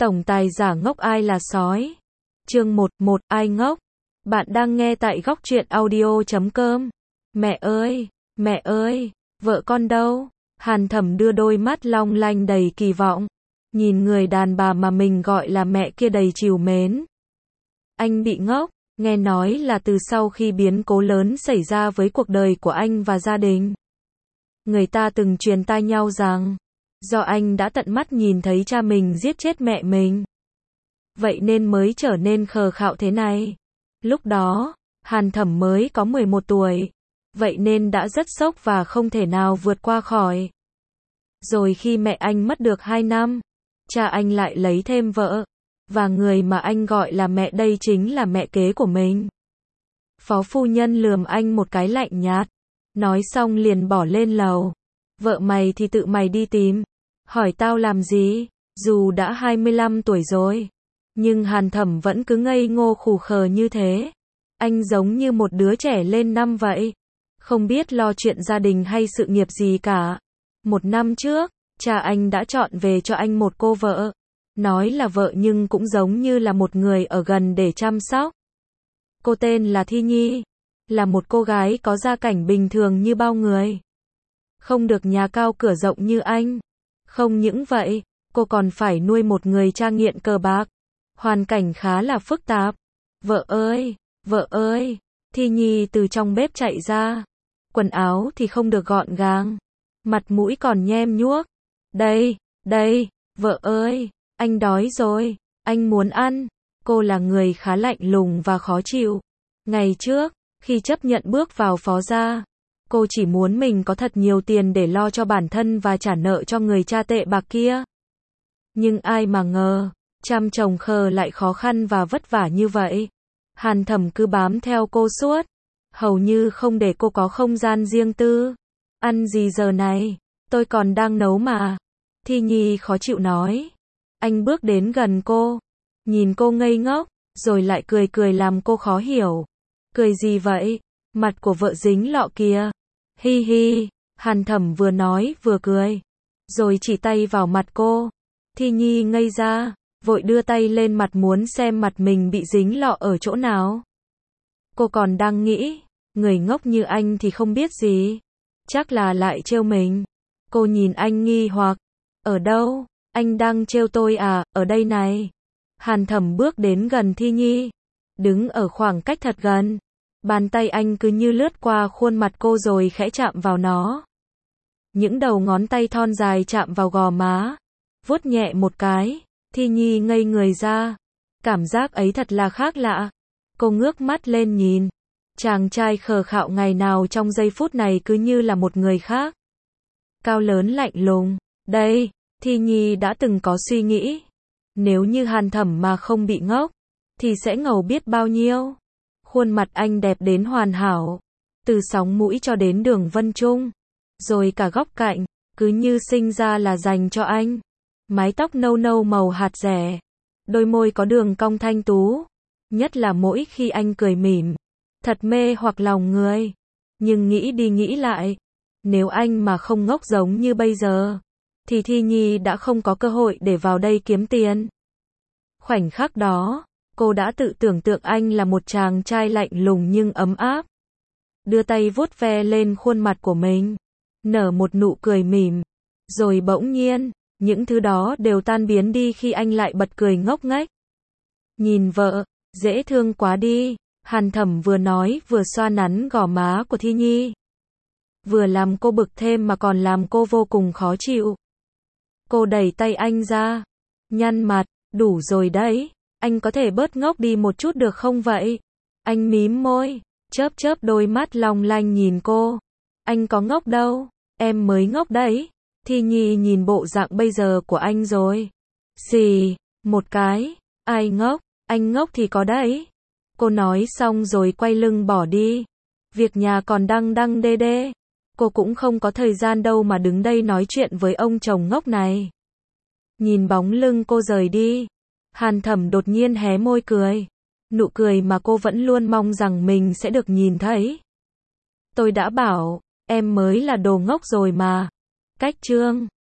Tổng tài giả ngốc ai là sói. Chương 11, ai ngốc? Bạn đang nghe tại góc truyện audio.com. Mẹ ơi, vợ con đâu? Hàn Thẩm đưa đôi mắt long lanh đầy kỳ vọng, nhìn người đàn bà mà mình gọi là mẹ kia đầy trìu mến. Anh bị ngốc, nghe nói là từ sau khi biến cố lớn xảy ra với cuộc đời của anh và gia đình. Người ta từng truyền tai nhau rằng, do anh đã tận mắt nhìn thấy cha mình giết chết mẹ mình, vậy nên mới trở nên khờ khạo thế này. Lúc đó, Hàn Thẩm mới có 11 tuổi, vậy nên đã rất sốc và không thể nào vượt qua khỏi. Rồi khi mẹ anh mất được 2 năm, cha anh lại lấy thêm vợ, và người mà anh gọi là mẹ đây chính là mẹ kế của mình. Phó phu nhân lườm anh một cái lạnh nhạt, nói xong liền bỏ lên lầu. Vợ mày thì tự mày đi tìm, hỏi tao làm gì? Dù đã 25 tuổi rồi, nhưng Hàn Thẩm vẫn cứ ngây ngô khù khờ như thế. Anh giống như một đứa trẻ lên năm vậy, không biết lo chuyện gia đình hay sự nghiệp gì cả. 1 năm trước, cha anh đã chọn về cho anh một cô vợ. Nói là vợ nhưng cũng giống như là một người ở gần để chăm sóc. Cô tên là Thi Nhi, là một cô gái có gia cảnh bình thường như bao người. Không được nhà cao cửa rộng như anh. Không những vậy, cô còn phải nuôi một người cha nghiện cờ bạc. Hoàn cảnh khá là phức tạp. Vợ ơi, Thi Nhi từ trong bếp chạy ra. Quần áo thì không được gọn gàng, mặt mũi còn nhem nhuốc. Đây, vợ ơi, anh đói rồi, anh muốn ăn. Cô là người khá lạnh lùng và khó chịu. Ngày trước, khi chấp nhận bước vào phó gia, cô chỉ muốn mình có thật nhiều tiền để lo cho bản thân và trả nợ cho người cha tệ bạc kia. Nhưng ai mà ngờ, chăm chồng khờ lại khó khăn và vất vả như vậy. Hàn Thẩm cứ bám theo cô suốt, hầu như không để cô có không gian riêng tư. Ăn gì giờ này? Tôi còn đang nấu mà. Thi Nhi khó chịu nói. Anh bước đến gần cô, nhìn cô ngây ngốc, rồi lại cười làm cô khó hiểu. Cười gì vậy? Mặt của vợ dính lọ kìa. Hi hi, Hàn Thẩm vừa nói vừa cười, rồi chỉ tay vào mặt cô. Thi Nhi ngây ra, vội đưa tay lên mặt muốn xem mặt mình bị dính lọ ở chỗ nào. Cô còn đang nghĩ, người ngốc như anh thì không biết gì, chắc là lại trêu mình. Cô nhìn anh nghi hoặc. Ở đâu? Anh đang trêu tôi à? Ở đây này. Hàn Thẩm bước đến gần Thi Nhi, đứng ở khoảng cách thật gần. Bàn tay anh cứ như lướt qua khuôn mặt cô rồi khẽ chạm vào nó. Những đầu ngón tay thon dài chạm vào gò má, vuốt nhẹ một cái. Thi Nhi ngây người ra. Cảm giác ấy thật là khác lạ. Cô ngước mắt lên nhìn. Chàng trai khờ khạo ngày nào trong giây phút này cứ như là một người khác. Cao lớn lạnh lùng. Đây, Thi Nhi đã từng có suy nghĩ. Nếu như Hàn Thẩm mà không bị ngốc, thì sẽ ngầu biết bao nhiêu. Khuôn mặt anh đẹp đến hoàn hảo, từ sóng mũi cho đến đường vân trung, rồi cả góc cạnh, cứ như sinh ra là dành cho anh. Mái tóc nâu nâu màu hạt rẻ, đôi môi có đường cong thanh tú, nhất là mỗi khi anh cười mỉm, thật mê hoặc lòng người. Nhưng nghĩ đi nghĩ lại, nếu anh mà không ngốc giống như bây giờ, thì Thi Nhi đã không có cơ hội để vào đây kiếm tiền. Khoảnh khắc đó, cô đã tự tưởng tượng anh là một chàng trai lạnh lùng nhưng ấm áp. Đưa tay vuốt ve lên khuôn mặt của mình, nở một nụ cười mỉm. Rồi bỗng nhiên, những thứ đó đều tan biến đi khi anh lại bật cười ngốc nghếch. Nhìn vợ, dễ thương quá đi. Hàn Thẩm vừa nói vừa xoa nắn gò má của Thi Nhi. Vừa làm cô bực thêm mà còn làm cô vô cùng khó chịu. Cô đẩy tay anh ra, nhăn mặt. Đủ rồi đấy, anh có thể bớt ngốc đi một chút được không vậy? Anh mím môi, chớp đôi mắt long lanh nhìn cô. Anh có ngốc đâu, em mới ngốc đấy. Thi Nhi nhìn bộ dạng bây giờ của anh rồi. Xì, một cái, ai ngốc, anh ngốc thì có đấy. Cô nói xong rồi quay lưng bỏ đi. Việc nhà còn đăng đê đê. Cô cũng không có thời gian đâu mà đứng đây nói chuyện với ông chồng ngốc này. Nhìn bóng lưng cô rời đi, Hàn Thẩm đột nhiên hé môi cười. Nụ cười mà cô vẫn luôn mong rằng mình sẽ được nhìn thấy. Tôi đã bảo, em mới là đồ ngốc rồi mà. Cách chương